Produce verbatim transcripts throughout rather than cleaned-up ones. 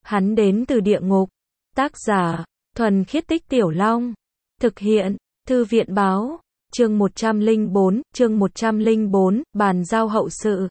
Hắn đến từ địa ngục. Tác giả, Thuần Khiết Tích Tiểu Long. Thực hiện, Thư viện báo. Chương một trăm lẻ bốn, chương một trăm lẻ bốn, bàn giao hậu sự.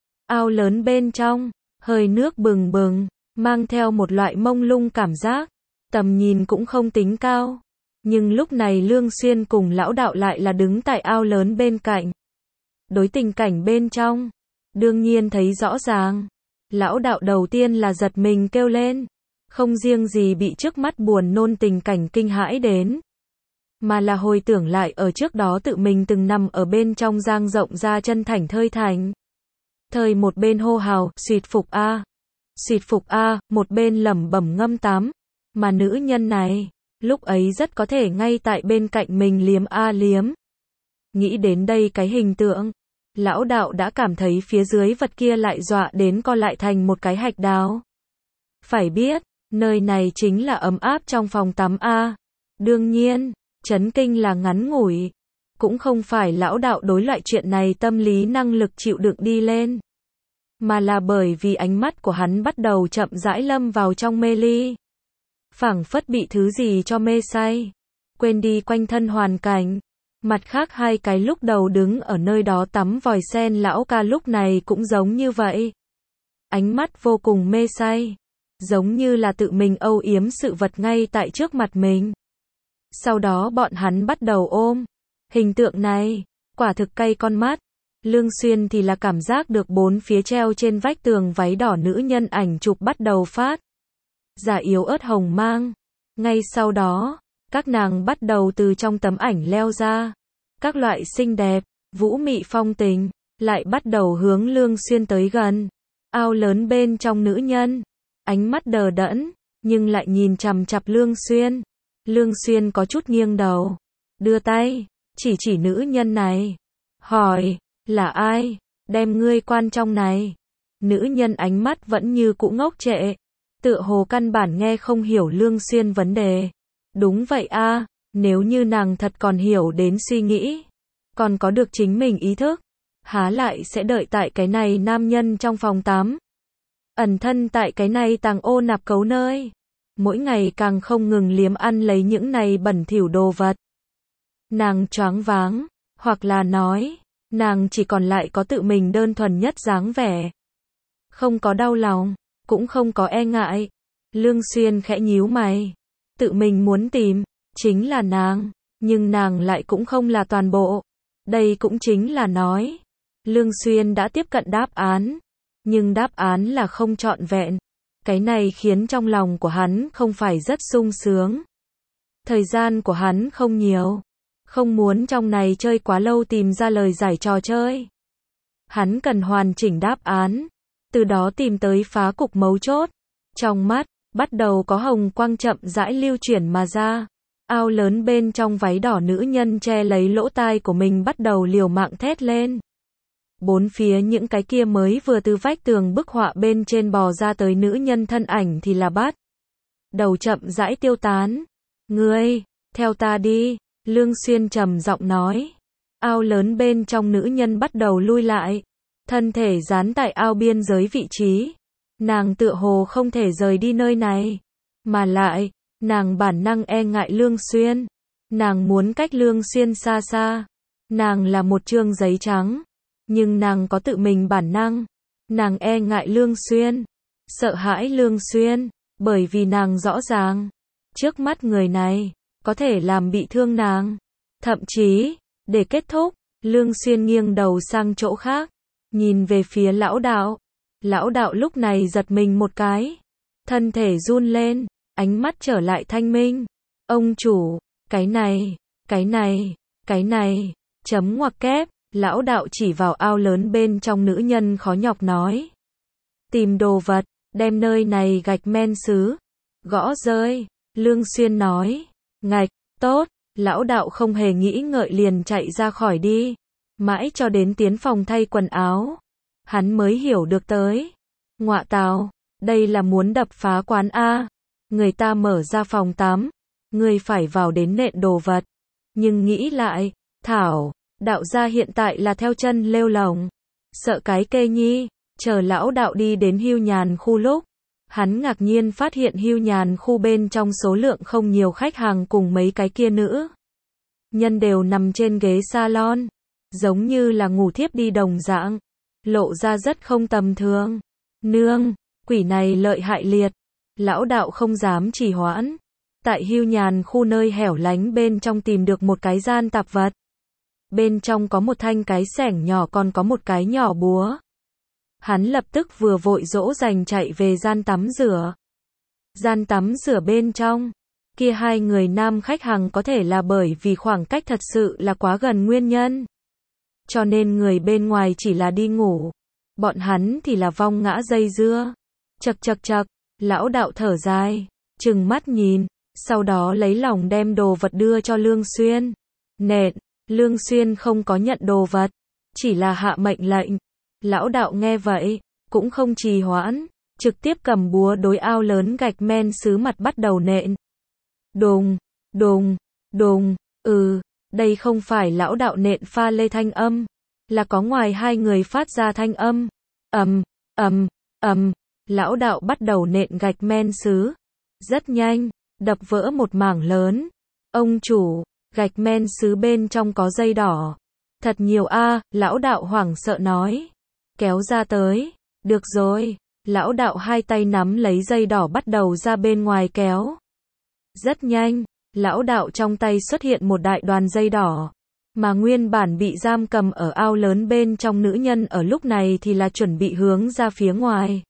Ao lớn bên trong, hơi nước bừng bừng, mang theo một loại mông lung cảm giác. Tầm nhìn cũng không tính cao. Nhưng lúc này Lương Xuyên cùng lão đạo lại là đứng tại ao lớn bên cạnh. Đối tình cảnh bên trong, đương nhiên thấy rõ ràng. Lão đạo đầu tiên là giật mình kêu lên. Không riêng gì bị trước mắt buồn nôn tình cảnh kinh hãi đến, mà là hồi tưởng lại ở trước đó tự mình từng nằm ở bên trong giang rộng ra chân thảnh thơi thành. Thời một bên hô hào, xuyệt phục a, xuyệt phục a, một bên lẩm bẩm ngâm tám. Mà nữ nhân này, lúc ấy rất có thể ngay tại bên cạnh mình liếm a liếm. Nghĩ đến đây cái hình tượng, lão đạo đã cảm thấy phía dưới vật kia lại dọa đến co lại thành một cái hạch đào. Phải biết, nơi này chính là ấm áp trong phòng tắm a. Đương nhiên, chấn kinh là ngắn ngủi. Cũng không phải lão đạo đối loại chuyện này tâm lý năng lực chịu đựng đi lên. Mà là bởi vì ánh mắt của hắn bắt đầu chậm rãi lâm vào trong mê ly. Phảng phất bị thứ gì cho mê say. Quên đi quanh thân hoàn cảnh. Mặt khác hai cái lúc đầu đứng ở nơi đó tắm vòi sen lão ca lúc này cũng giống như vậy. Ánh mắt vô cùng mê say. Giống như là tự mình âu yếm sự vật ngay tại trước mặt mình. Sau đó bọn hắn bắt đầu ôm. Hình tượng này, quả thực cay con mắt. Lương Xuyên thì là cảm giác được bốn phía treo trên vách tường váy đỏ nữ nhân ảnh chụp bắt đầu phát giả yếu ớt hồng mang. Ngay sau đó, các nàng bắt đầu từ trong tấm ảnh leo ra. Các loại xinh đẹp, vũ mị phong tình, lại bắt đầu hướng Lương Xuyên tới gần. Ao lớn bên trong nữ nhân, ánh mắt đờ đẫn, nhưng lại nhìn chằm chằm Lương Xuyên. Lương Xuyên có chút nghiêng đầu, đưa tay, chỉ chỉ nữ nhân này. Hỏi, là ai, đem ngươi quan trong này? Nữ nhân ánh mắt vẫn như cũ ngốc trệ, tựa hồ căn bản nghe không hiểu Lương Xuyên vấn đề. Đúng vậy a, nếu như nàng thật còn hiểu đến suy nghĩ, còn có được chính mình ý thức, há lại sẽ đợi tại cái này nam nhân trong phòng tắm. Ẩn thân tại cái này tàng ô nạp cấu nơi. Mỗi ngày càng không ngừng liếm ăn lấy những này bẩn thỉu đồ vật. Nàng choáng váng, hoặc là nói, nàng chỉ còn lại có tự mình đơn thuần nhất dáng vẻ. Không có đau lòng, cũng không có e ngại. Lương Xuyên khẽ nhíu mày. Tự mình muốn tìm, chính là nàng, nhưng nàng lại cũng không là toàn bộ. Đây cũng chính là nói, Lương Xuyên đã tiếp cận đáp án, nhưng đáp án là không trọn vẹn. Cái này khiến trong lòng của hắn không phải rất sung sướng. Thời gian của hắn không nhiều, không muốn trong này chơi quá lâu tìm ra lời giải trò chơi. Hắn cần hoàn chỉnh đáp án, từ đó tìm tới phá cục mấu chốt. Trong mắt, bắt đầu có hồng quang chậm rãi lưu chuyển mà ra. Ao lớn bên trong váy đỏ nữ nhân che lấy lỗ tai của mình bắt đầu liều mạng thét lên. Bốn phía những cái kia mới vừa từ vách tường bức họa bên trên bò ra tới nữ nhân thân ảnh thì là bắt đầu chậm rãi tiêu tán. Ngươi, theo ta đi, Lương Xuyên trầm giọng nói. Ao lớn bên trong nữ nhân bắt đầu lui lại, thân thể dán tại ao biên giới vị trí. Nàng tựa hồ không thể rời đi nơi này, mà lại, nàng bản năng e ngại Lương Xuyên. Nàng muốn cách Lương Xuyên xa xa. Nàng là một trương giấy trắng. Nhưng nàng có tự mình bản năng. Nàng e ngại Lương Xuyên. Sợ hãi Lương Xuyên. Bởi vì nàng rõ ràng. Trước mắt người này. Có thể làm bị thương nàng. Thậm chí. Để kết thúc. Lương Xuyên nghiêng đầu sang chỗ khác. Nhìn về phía lão đạo. Lão đạo lúc này giật mình một cái. Thân thể run lên. Ánh mắt trở lại thanh minh. Ông chủ. Cái này. Cái này. Cái này. Chấm ngoặc kép. Lão đạo chỉ vào ao lớn bên trong nữ nhân khó nhọc nói. Tìm đồ vật, đem nơi này gạch men sứ, gõ rơi. Lương Xuyên nói. Ngạch, tốt. Lão đạo không hề nghĩ ngợi liền chạy ra khỏi đi. Mãi cho đến tiến phòng thay quần áo, hắn mới hiểu được tới. Ngọa tào, đây là muốn đập phá quán A. Người ta mở ra phòng tắm, người phải vào đến nện đồ vật. Nhưng nghĩ lại, thảo, đạo gia hiện tại là theo chân lêu lồng. Sợ cái kê nhi, chờ lão đạo đi đến hưu nhàn khu lúc. Hắn ngạc nhiên phát hiện Hưu Nhàn khu bên trong số lượng không nhiều khách hàng cùng mấy cái kia nữ nhân đều nằm trên ghế salon, giống như là ngủ thiếp đi đồng dạng, lộ ra rất không tầm thường. Nương, quỷ này lợi hại liệt. Lão đạo không dám trì hoãn. Tại Hưu Nhàn khu nơi hẻo lánh bên trong tìm được một cái gian tạp vật. Bên trong có một thanh cái xẻng nhỏ còn có một cái nhỏ búa. Hắn lập tức vừa vội dỗ dành chạy về gian tắm rửa. Gian tắm rửa bên trong, kia hai người nam khách hàng có thể là bởi vì khoảng cách thật sự là quá gần nguyên nhân. Cho nên người bên ngoài chỉ là đi ngủ. Bọn hắn thì là vong ngã dây dưa. Chậc chậc chậc, lão đạo thở dài, trừng mắt nhìn, sau đó lấy lòng đem đồ vật đưa cho Lương Xuyên. Nện, Lương Xuyên không có nhận đồ vật, chỉ là hạ mệnh lệnh. Lão đạo nghe vậy, cũng không trì hoãn, trực tiếp cầm búa đối ao lớn gạch men sứ mặt bắt đầu nện. Đùng, đùng, đùng, ừ, đây không phải lão đạo nện pha lê thanh âm, là có ngoài hai người phát ra thanh âm. Ầm, ầm, ầm, lão đạo bắt đầu nện gạch men sứ. Rất nhanh, đập vỡ một mảng lớn. Ông chủ, gạch men sứ bên trong có dây đỏ. Thật nhiều a, lão đạo hoảng sợ nói. Kéo ra tới. Được rồi, lão đạo hai tay nắm lấy dây đỏ bắt đầu ra bên ngoài kéo. Rất nhanh, lão đạo trong tay xuất hiện một đại đoàn dây đỏ. Mà nguyên bản bị giam cầm ở ao lớn bên trong nữ nhân ở lúc này thì là chuẩn bị hướng ra phía ngoài.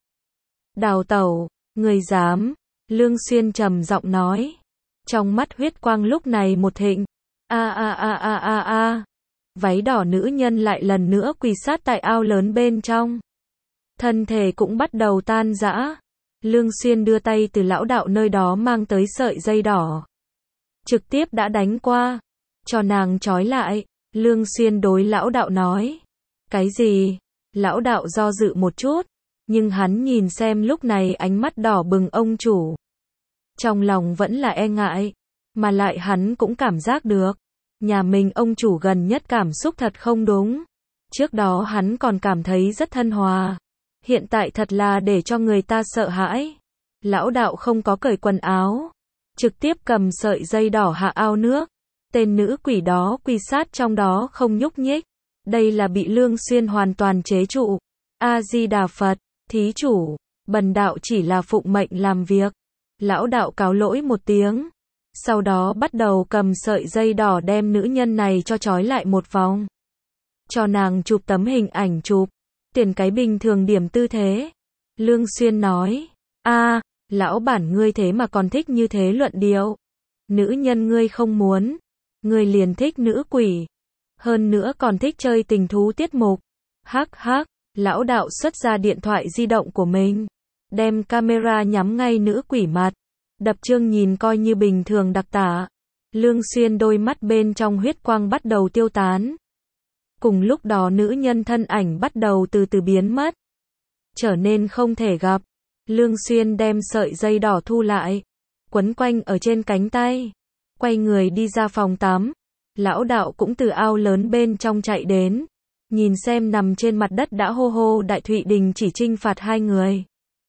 Đào tẩu, người dám, Lương Xuyên trầm giọng nói. Trong mắt huyết quang lúc này một thịnh. A a a a a a. Váy đỏ nữ nhân lại lần nữa quỳ sát tại ao lớn bên trong. Thân thể cũng bắt đầu tan rã. Lương Xuyên đưa tay từ lão đạo nơi đó mang tới sợi dây đỏ. Trực tiếp đã đánh qua. Cho nàng trói lại. Lương Xuyên đối lão đạo nói. Cái gì? Lão đạo do dự một chút. Nhưng hắn nhìn xem lúc này ánh mắt đỏ bừng ông chủ. Trong lòng vẫn là e ngại. Mà lại hắn cũng cảm giác được. Nhà mình ông chủ gần nhất cảm xúc thật không đúng. Trước đó hắn còn cảm thấy rất thân hòa. Hiện tại thật là để cho người ta sợ hãi. Lão đạo không có cởi quần áo. Trực tiếp cầm sợi dây đỏ hạ ao nước. Tên nữ quỷ đó quỳ sát trong đó không nhúc nhích. Đây là bị Lương Xuyên hoàn toàn chế trụ. A-di-đà Phật, thí chủ, bần đạo chỉ là phụng mệnh làm việc. Lão đạo cáo lỗi một tiếng. Sau đó bắt đầu cầm sợi dây đỏ đem nữ nhân này cho trói lại một vòng. Cho nàng chụp tấm hình ảnh chụp. Tiền cái bình thường điểm tư thế. Lương Xuyên nói. A, lão bản ngươi thế mà còn thích như thế luận điệu. Nữ nhân ngươi không muốn. Ngươi liền thích nữ quỷ. Hơn nữa còn thích chơi tình thú tiết mục. Hắc hắc, lão đạo xuất ra điện thoại di động của mình. Đem camera nhắm ngay nữ quỷ mặt. Đập chương nhìn coi như bình thường đặc tả. Lương Xuyên đôi mắt bên trong huyết quang bắt đầu tiêu tán. Cùng lúc đó nữ nhân thân ảnh bắt đầu từ từ biến mất. Trở nên không thể gặp. Lương Xuyên đem sợi dây đỏ thu lại. Quấn quanh ở trên cánh tay. Quay người đi ra phòng tắm. Lão đạo cũng từ ao lớn bên trong chạy đến. Nhìn xem nằm trên mặt đất đã hô hô Đại Thụy Đình chỉ trinh phạt hai người.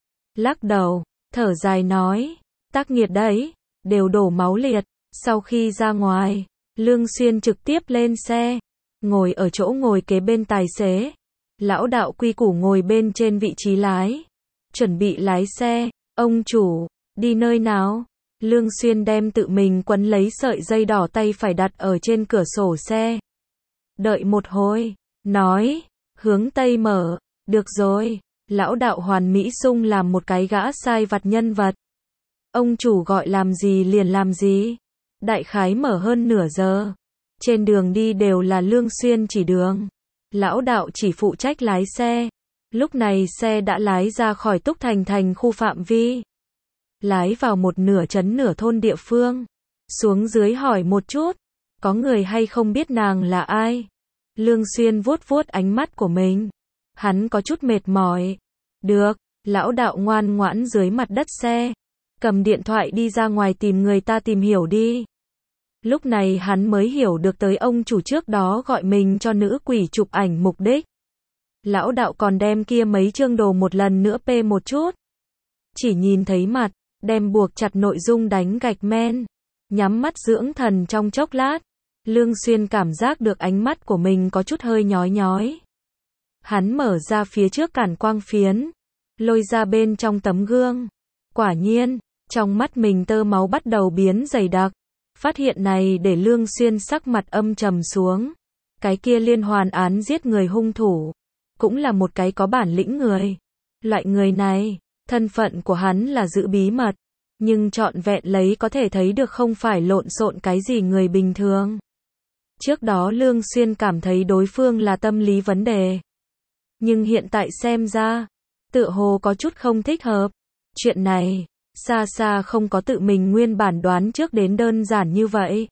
Lắc đầu, thở dài nói. Tác nghiệt đấy, đều đổ máu liệt. Sau khi ra ngoài, Lương Xuyên trực tiếp lên xe. Ngồi ở chỗ ngồi kế bên tài xế. Lão đạo quy củ ngồi bên trên vị trí lái. Chuẩn bị lái xe. Ông chủ, đi nơi nào? Lương Xuyên đem tự mình quấn lấy sợi dây đỏ tay phải đặt ở trên cửa sổ xe. Đợi một hồi. Nói. Hướng Tây mở. Được rồi. Lão đạo hoàn mỹ sung làm một cái gã sai vặt nhân vật. Ông chủ gọi làm gì liền làm gì. Đại khái mở hơn nửa giờ. Trên đường đi đều là Lương Xuyên chỉ đường. Lão đạo chỉ phụ trách lái xe. Lúc này xe đã lái ra khỏi Túc Thành thành khu phạm vi. Lái vào một nửa trấn nửa thôn địa phương. Xuống dưới hỏi một chút. Có người hay không biết nàng là ai? Lương Xuyên vuốt vuốt ánh mắt của mình. Hắn có chút mệt mỏi. Được, lão đạo ngoan ngoãn dưới mặt đất xe. Cầm điện thoại đi ra ngoài tìm người ta tìm hiểu đi. Lúc này hắn mới hiểu được tới ông chủ trước đó gọi mình cho nữ quỷ chụp ảnh mục đích. Lão đạo còn đem kia mấy chương đồ một lần nữa pê một chút. chỉ nhìn thấy mặt, đem buộc chặt nội dung đánh gạch men. Nhắm mắt dưỡng thần trong chốc lát, Lương Xuyên cảm giác được ánh mắt của mình có chút hơi nhói nhói. Hắn mở ra phía trước cản quang phiến, lôi ra bên trong tấm gương. Quả nhiên, trong mắt mình tơ máu bắt đầu biến dày đặc. Phát hiện này để Lương Xuyên sắc mặt âm trầm xuống. Cái kia liên hoàn án giết người hung thủ, cũng là một cái có bản lĩnh người. Loại người này, thân phận của hắn là giữ bí mật, nhưng trọn vẹn lấy có thể thấy được không phải lộn xộn cái gì người bình thường. Trước đó Lương Xuyên cảm thấy đối phương là tâm lý vấn đề. Nhưng hiện tại xem ra, tựa hồ có chút không thích hợp. Chuyện này, xa xa không có tự mình nguyên bản đoán trước đến đơn giản như vậy.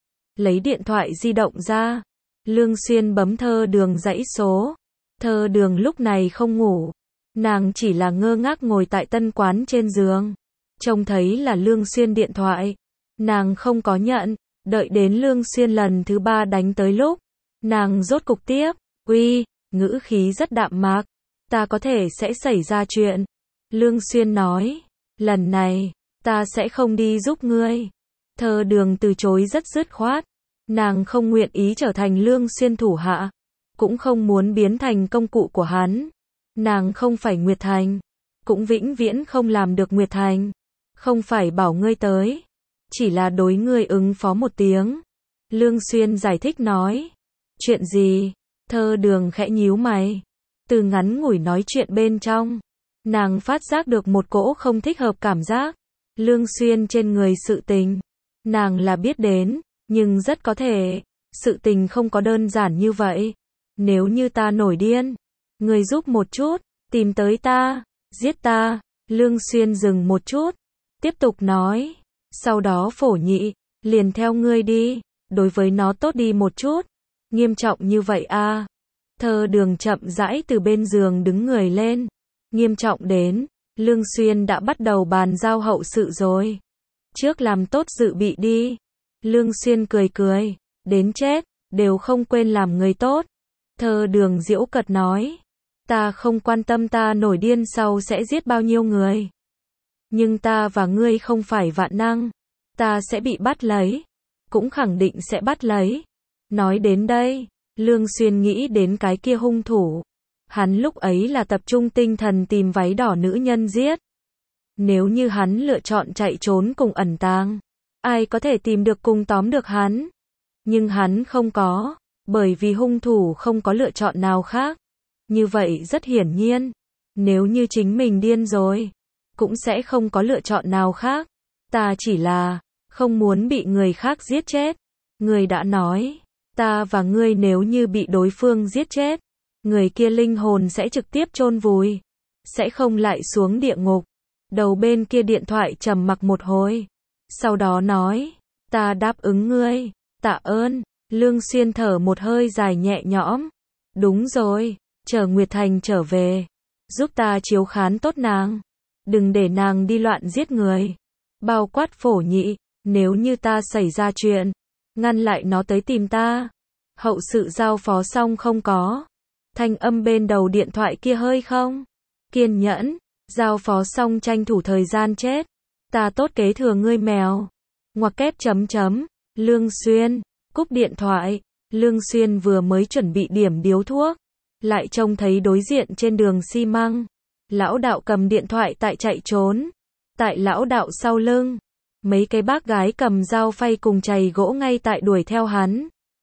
Lấy điện thoại di động ra, Lương Xuyên bấm Thơ Đường dãy số. Thơ Đường lúc này không ngủ, nàng chỉ là ngơ ngác ngồi tại tân quán trên giường. Trông thấy là Lương Xuyên điện thoại, nàng không có nhận, đợi đến Lương Xuyên lần thứ ba đánh tới lúc, nàng rốt cục tiếp, uy, ngữ khí rất đạm mạc, ta có thể sẽ xảy ra chuyện. Lương Xuyên nói, lần này, ta sẽ không đi giúp ngươi. Thơ Đường từ chối rất dứt khoát, nàng không nguyện ý trở thành Lương Xuyên thủ hạ, cũng không muốn biến thành công cụ của hắn. Nàng không phải Nguyệt Thành, cũng vĩnh viễn không làm được Nguyệt Thành. Không phải bảo ngươi tới, chỉ là đối ngươi ứng phó một tiếng. Lương Xuyên giải thích nói, chuyện gì? Thơ Đường khẽ nhíu mày. Từ ngắn ngủi nói chuyện bên trong, nàng phát giác được một cỗ không thích hợp cảm giác. Lương Xuyên trên người sự tình, nàng là biết đến, nhưng rất có thể, sự tình không có đơn giản như vậy. Nếu như ta nổi điên, ngươi giúp một chút, tìm tới ta, giết ta. Lương Xuyên dừng một chút, tiếp tục nói, sau đó Phổ Nhị, liền theo ngươi đi, đối với nó tốt đi một chút. Nghiêm trọng như vậy a? Thơ Đường chậm rãi từ bên giường đứng người lên. Nghiêm trọng đến, Lương Xuyên đã bắt đầu bàn giao hậu sự rồi. Trước làm tốt dự bị đi. Lương Xuyên cười cười, đến chết, đều không quên làm người tốt. Thơ Đường giễu cợt nói, ta không quan tâm ta nổi điên sau sẽ giết bao nhiêu người. Nhưng ta và ngươi không phải vạn năng, ta sẽ bị bắt lấy, cũng khẳng định sẽ bắt lấy. Nói đến đây, Lương Xuyên nghĩ đến cái kia hung thủ. Hắn lúc ấy là tập trung tinh thần tìm váy đỏ nữ nhân giết. Nếu như hắn lựa chọn chạy trốn cùng ẩn tàng, ai có thể tìm được cùng tóm được hắn. Nhưng hắn không có, bởi vì hung thủ không có lựa chọn nào khác. Như vậy rất hiển nhiên, nếu như chính mình điên rồi, cũng sẽ không có lựa chọn nào khác. Ta chỉ là không muốn bị người khác giết chết. Người đã nói, ta và ngươi nếu như bị đối phương giết chết, người kia linh hồn sẽ trực tiếp chôn vùi, sẽ không lại xuống địa ngục. Đầu bên kia điện thoại trầm mặc một hồi, sau đó nói, ta đáp ứng ngươi, tạ ơn. Lương Xuyên thở một hơi dài nhẹ nhõm. Đúng rồi, chờ Nguyệt Thành trở về, giúp ta chiếu khán tốt nàng, đừng để nàng đi loạn giết người. Bao quát Phổ Nhị, nếu như ta xảy ra chuyện, ngăn lại nó tới tìm ta. Hậu sự giao phó xong không có? Thanh âm bên đầu điện thoại kia hơi không kiên nhẫn. Giao phó xong tranh thủ thời gian chết, ta tốt kế thừa ngươi mèo. Ngoặc kép chấm chấm. Lương Xuyên cúp điện thoại. Lương Xuyên vừa mới chuẩn bị điểm điếu thuốc, lại trông thấy đối diện trên đường xi măng, lão đạo cầm điện thoại tại chạy trốn. Tại lão đạo sau lưng, mấy cái bác gái cầm dao phay cùng chày gỗ ngay tại đuổi theo hắn.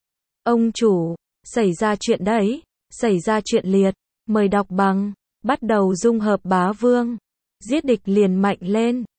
Ông chủ, xảy ra chuyện đấy, xảy ra chuyện liệt, mời đọc bằng, bắt đầu dung hợp bá vương, giết địch liền mạnh lên.